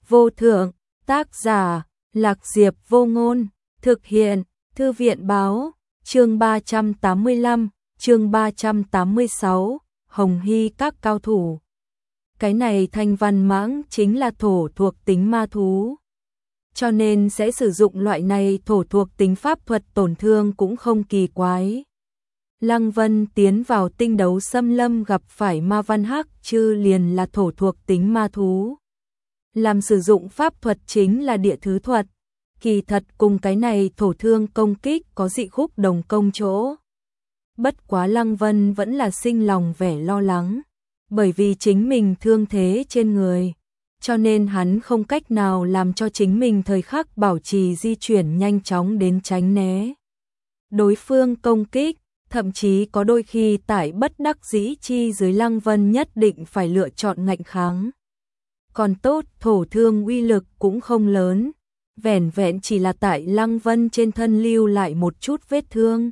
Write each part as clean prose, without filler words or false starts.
vô thượng, tác giả, Lạc Diệp Vô Ngôn, thực hiện, Thư viện báo, chương 385, chương 386, Hồng Hy các cao thủ. Cái này thanh văn mãng chính là thổ thuộc tính ma thú. Cho nên sẽ sử dụng loại này thổ thuộc tính pháp thuật tổn thương cũng không kỳ quái. Lăng Vân tiến vào tinh đấu xâm lâm gặp phải ma văn hắc chư liền là thổ thuộc tính ma thú. Làm sử dụng pháp thuật chính là địa thứ thuật. Kỳ thật cùng cái này thổ thương công kích có dị khúc đồng công chỗ. Bất quá Lăng Vân vẫn là sinh lòng vẻ lo lắng. Bởi vì chính mình thương thế trên người. Cho nên hắn không cách nào làm cho chính mình thời khắc bảo trì di chuyển nhanh chóng đến tránh né. Đối phương công kích, thậm chí có đôi khi tại bất đắc dĩ chi dưới Lăng Vân nhất định phải lựa chọn ngạnh kháng. Còn tốt, thổ thương uy lực cũng không lớn, vẻn vẹn chỉ là tại Lăng Vân trên thân lưu lại một chút vết thương.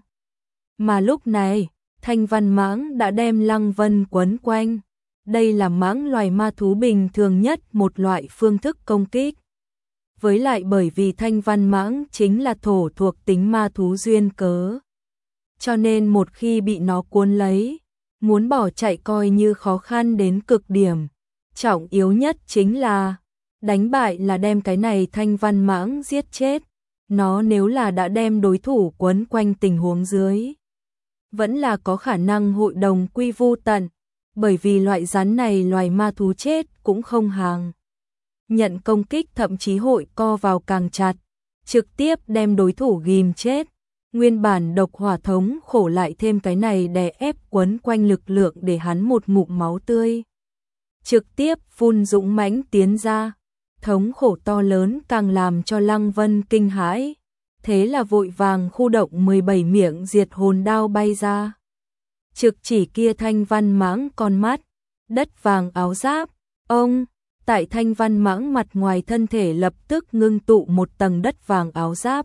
Mà lúc này, thanh văn mãng đã đem Lăng Vân quấn quanh. Đây là mãng loài ma thú bình thường nhất một loại phương thức công kích. Với lại bởi vì thanh văn mãng chính là thổ thuộc tính ma thú duyên cớ. Cho nên một khi bị nó cuốn lấy, muốn bỏ chạy coi như khó khăn đến cực điểm. Trọng yếu nhất chính là đánh bại là đem cái này thanh văn mãng giết chết. Nó nếu là đã đem đối thủ quấn quanh tình huống dưới, vẫn là có khả năng hội đồng quy vu tận. Bởi vì loại rắn này loài ma thú chết cũng không hàng. Nhận công kích thậm chí hội co vào càng chặt, trực tiếp đem đối thủ ghim chết. Nguyên bản độc hỏa thống khổ lại thêm cái này đè ép quấn quanh lực lượng để hắn một ngụm máu tươi. Trực tiếp phun dũng mãnh tiến ra, thống khổ to lớn càng làm cho Lăng Vân kinh hãi. Thế là vội vàng khu động 17 miệng diệt hồn đao bay ra. Trực chỉ kia thanh văn mãng con mắt, đất vàng áo giáp, ông, tại thanh văn mãng mặt ngoài thân thể lập tức ngưng tụ một tầng đất vàng áo giáp.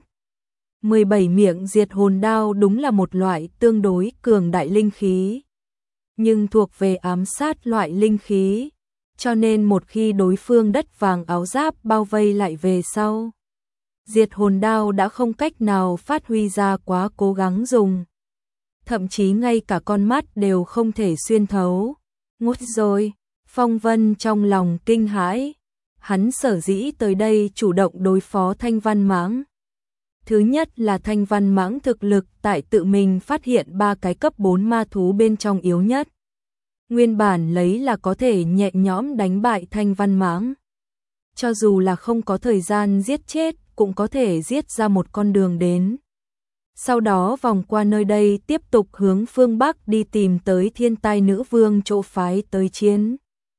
17 miệng diệt hồn đao đúng là một loại tương đối cường đại linh khí, nhưng thuộc về ám sát loại linh khí, cho nên một khi đối phương đất vàng áo giáp bao vây lại về sau, diệt hồn đao đã không cách nào phát huy ra quá cố gắng dùng. Thậm chí ngay cả con mắt đều không thể xuyên thấu. Ngút rồi, Phong Vân trong lòng kinh hãi. Hắn sở dĩ tới đây chủ động đối phó thanh văn mãng. Thứ nhất là thanh văn mãng thực lực tại tự mình phát hiện 3 cái cấp 4 ma thú bên trong yếu nhất. Nguyên bản lấy là có thể nhẹ nhõm đánh bại thanh văn mãng. Cho dù là không có thời gian giết chết, cũng có thể giết ra một con đường đến. Sau đó vòng qua nơi đây tiếp tục hướng phương Bắc đi tìm tới Thiên Tai Nữ Vương chỗ phái tới chiến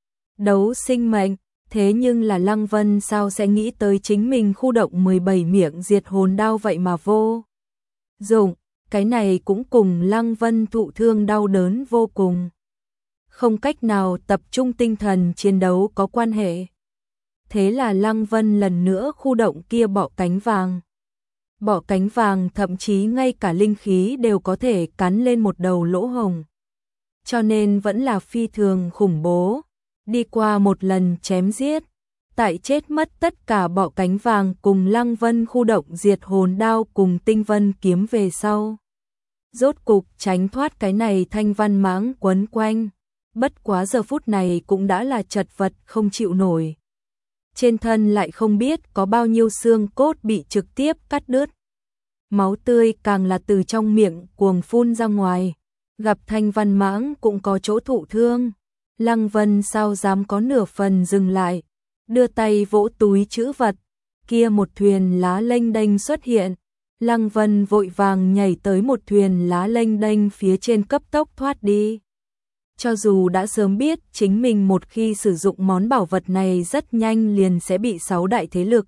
đấu sinh mệnh. Thế nhưng là Lăng Vân sao sẽ nghĩ tới chính mình khu động 17 miệng diệt hồn đao vậy mà vô dụng. Cái này cũng cùng Lăng Vân thụ thương đau đớn vô cùng, không cách nào tập trung tinh thần chiến đấu có quan hệ. Thế là Lăng Vân lần nữa khu động kia bọ cánh vàng. Bọ cánh vàng thậm chí ngay cả linh khí đều có thể cắn lên một đầu lỗ hổng. Cho nên vẫn là phi thường khủng bố. Đi qua một lần chém giết, tại chết mất tất cả bọ cánh vàng cùng Lăng Vân khu động diệt hồn đao cùng tinh vân kiếm về sau. Rốt cục tránh thoát cái này thanh văn mãng quấn quanh. Bất quá giờ phút này cũng đã là chật vật không chịu nổi. Trên thân lại không biết có bao nhiêu xương cốt bị trực tiếp cắt đứt. Máu tươi càng là từ trong miệng cuồng phun ra ngoài. Gặp thanh văn mãng cũng có chỗ thụ thương. Lăng Vân sao dám có nửa phần dừng lại. Đưa tay vỗ túi trữ vật. Kia một thuyền lá lênh đênh xuất hiện. Lăng Vân vội vàng nhảy tới một thuyền lá lênh đênh phía trên cấp tốc thoát đi. Cho dù đã sớm biết chính mình một khi sử dụng món bảo vật này rất nhanh liền sẽ bị 6 đại thế lực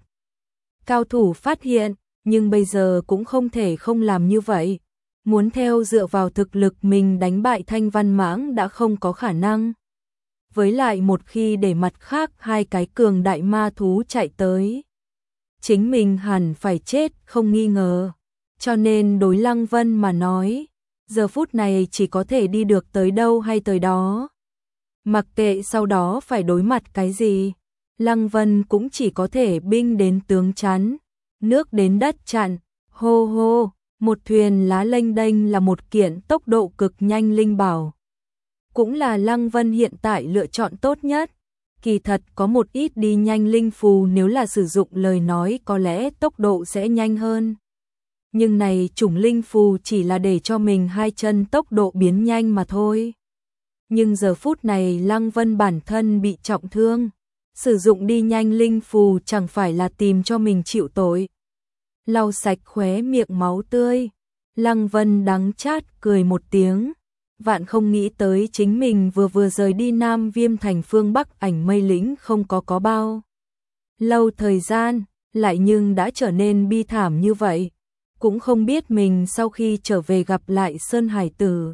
cao thủ phát hiện, nhưng bây giờ cũng không thể không làm như vậy. Muốn theo dựa vào thực lực mình đánh bại thanh văn mãng đã không có khả năng. Với lại một khi để mặt khác 2 cái cường đại ma thú chạy tới, chính mình hẳn phải chết không nghi ngờ. Cho nên đối Lăng Vân mà nói, giờ phút này chỉ có thể đi được tới đâu hay tới đó. Mặc kệ sau đó phải đối mặt cái gì, Lăng Vân cũng chỉ có thể binh đến tướng chắn, nước đến đất chặn, hô hô, một thuyền lá lênh đênh là một kiện tốc độ cực nhanh linh bảo. Cũng là Lăng Vân hiện tại lựa chọn tốt nhất. Kỳ thật có một ít đi nhanh linh phù nếu là sử dụng lời nói có lẽ tốc độ sẽ nhanh hơn. Nhưng này chủng linh phù chỉ là để cho mình hai chân tốc độ biến nhanh mà thôi. Nhưng giờ phút này Lăng Vân bản thân bị trọng thương. Sử dụng đi nhanh linh phù chẳng phải là tìm cho mình chịu tội. Lau sạch khóe miệng máu tươi. Lăng Vân đắng chát cười một tiếng. Vạn không nghĩ tới chính mình vừa rời đi Nam Viêm thành phương Bắc Ảnh Mây Lĩnh không có bao lâu thời gian, lại nhưng đã trở nên bi thảm như vậy. Cũng không biết mình sau khi trở về gặp lại Sơn Hải Tử,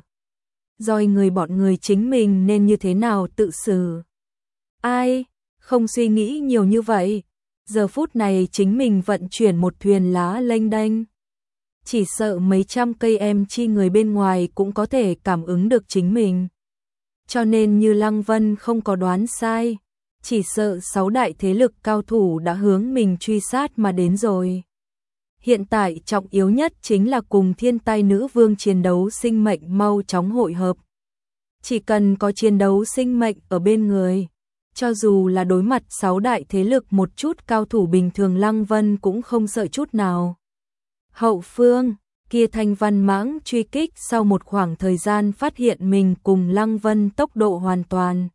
rồi bọn người chính mình nên như thế nào tự xử. Ai, không suy nghĩ nhiều như vậy. Giờ phút này chính mình vận chuyển một thuyền lá lênh đênh. Chỉ sợ mấy trăm cây em chi người bên ngoài cũng có thể cảm ứng được chính mình. Cho nên như Lăng Vân không có đoán sai, chỉ sợ 6 đại thế lực cao thủ đã hướng mình truy sát mà đến rồi. Hiện tại trọng yếu nhất chính là cùng Thiên Tai Nữ Vương chiến đấu sinh mệnh mau chóng hội hợp. Chỉ cần có chiến đấu sinh mệnh ở bên người, cho dù là đối mặt 6 đại thế lực một chút cao thủ bình thường Lăng Vân cũng không sợ chút nào. Hậu phương, kia Thanh Văn Mãng truy kích sau một khoảng thời gian phát hiện mình cùng Lăng Vân tốc độ hoàn toàn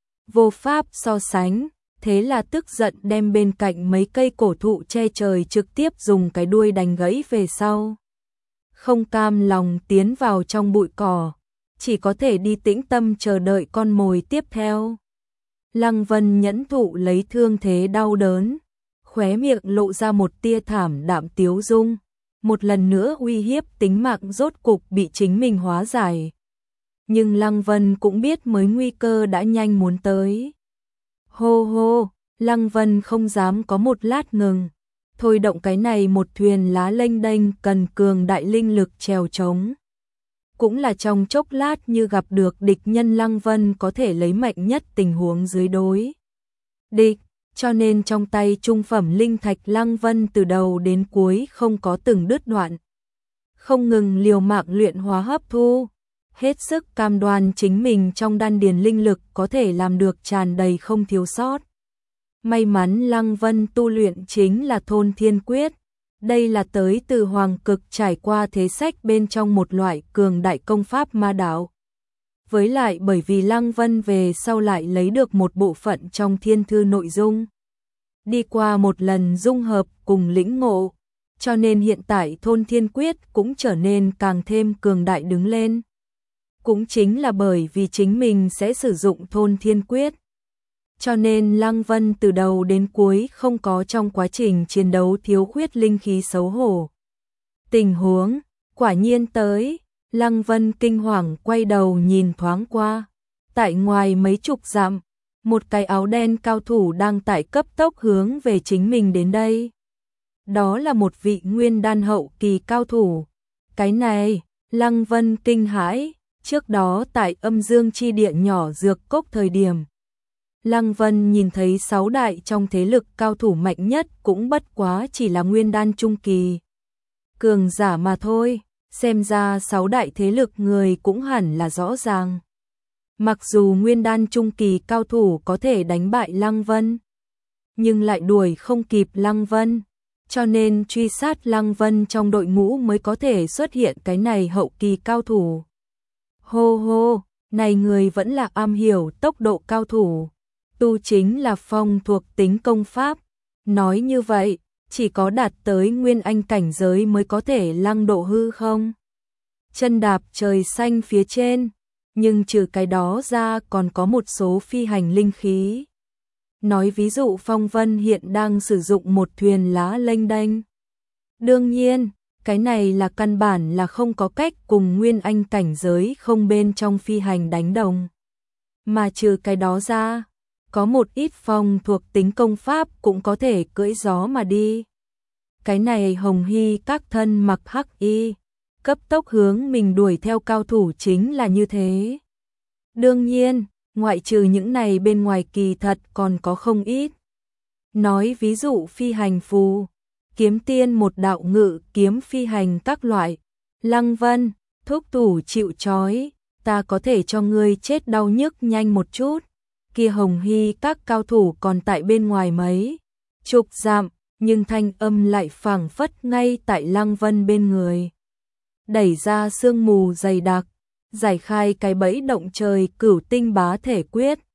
vô pháp so sánh, thế là tức giận đem bên cạnh mấy cây cổ thụ che trời trực tiếp dùng cái đuôi đánh gãy về sau. Không cam lòng tiến vào trong bụi cỏ, chỉ có thể đi tĩnh tâm chờ đợi con mồi tiếp theo. Lăng Vân nhẫn thụ lấy thương thế đau đớn, khóe miệng lộ ra một tia thảm đạm tiếu dung. Một lần nữa uy hiếp tính mạng rốt cục bị chính mình hóa giải. Nhưng Lăng Vân cũng biết mới nguy cơ đã nhanh muốn tới. Hô hô, Lăng Vân không dám có một lát ngừng. Thôi động cái này một thuyền lá lênh đênh cần cường đại linh lực trèo trống. Cũng là trong chốc lát như gặp được địch nhân Lăng Vân có thể lấy mạnh nhất tình huống dưới đối địch. Cho nên trong tay trung phẩm linh thạch Lăng Vân từ đầu đến cuối không có từng đứt đoạn. Không ngừng liều mạng luyện hóa hấp thu. Hết sức cam đoan chính mình trong đan điền linh lực có thể làm được tràn đầy không thiếu sót. May mắn Lăng Vân tu luyện chính là Thôn Thiên Quyết. Đây là tới từ Hoàng Cực trải qua thế sách bên trong một loại cường đại công pháp ma đạo. Với lại bởi vì Lăng Vân về sau lại lấy được một bộ phận trong thiên thư nội dung. Đi qua một lần dung hợp cùng lĩnh ngộ, cho nên hiện tại Thôn Thiên Quyết cũng trở nên càng thêm cường đại đứng lên. Cũng chính là bởi vì chính mình sẽ sử dụng Thôn Thiên Quyết. Cho nên Lăng Vân từ đầu đến cuối không có trong quá trình chiến đấu thiếu khuyết linh khí xấu hổ. Tình huống, quả nhiên tới. Lăng Vân kinh hoàng quay đầu nhìn thoáng qua. Tại ngoài mấy chục dặm, một cái áo đen cao thủ đang tại cấp tốc hướng về chính mình đến đây. Đó là một vị nguyên đan hậu kỳ cao thủ. Cái này, Lăng Vân kinh hãi. Trước đó tại Âm Dương chi địa nhỏ dược cốc thời điểm, Lăng Vân nhìn thấy 6 đại trong thế lực cao thủ mạnh nhất cũng bất quá chỉ là nguyên đan trung kỳ. Cường giả mà thôi. Xem ra 6 đại thế lực người cũng hẳn là rõ ràng. Mặc dù nguyên đan trung kỳ cao thủ có thể đánh bại Lăng Vân, nhưng lại đuổi không kịp Lăng Vân, cho nên truy sát Lăng Vân trong đội ngũ mới có thể xuất hiện cái này hậu kỳ cao thủ. Hô hô, này người vẫn là am hiểu tốc độ cao thủ, tu chính là phong thuộc tính công pháp. Nói như vậy, chỉ có đạt tới nguyên anh cảnh giới mới có thể lăng độ hư không? Chân đạp trời xanh phía trên, nhưng trừ cái đó ra còn có một số phi hành linh khí. Nói ví dụ Phong Vân hiện đang sử dụng một thuyền lá lênh đênh. Đương nhiên, cái này là căn bản là không có cách cùng nguyên anh cảnh giới không bên trong phi hành đánh đồng. Mà trừ cái đó ra, có một ít phong thuộc tính công pháp cũng có thể cưỡi gió mà đi. Cái này Hồng Hy các thân mặc hắc y, cấp tốc hướng mình đuổi theo cao thủ chính là như thế. Đương nhiên, ngoại trừ những này bên ngoài kỳ thật còn có không ít. nói ví dụ phi hành phù, kiếm tiên một đạo ngự kiếm phi hành các loại. Lăng Vân, thúc thủ chịu trói, ta có thể cho ngươi chết đau nhức nhanh một chút. Kia Hồng Hy các cao thủ còn tại bên ngoài mấy chục dặm, nhưng thanh âm lại phảng phất ngay tại Lăng Vân bên người. Đẩy ra sương mù dày đặc, giải khai cái bẫy động trời Cửu Tinh Bá Thể Quyết,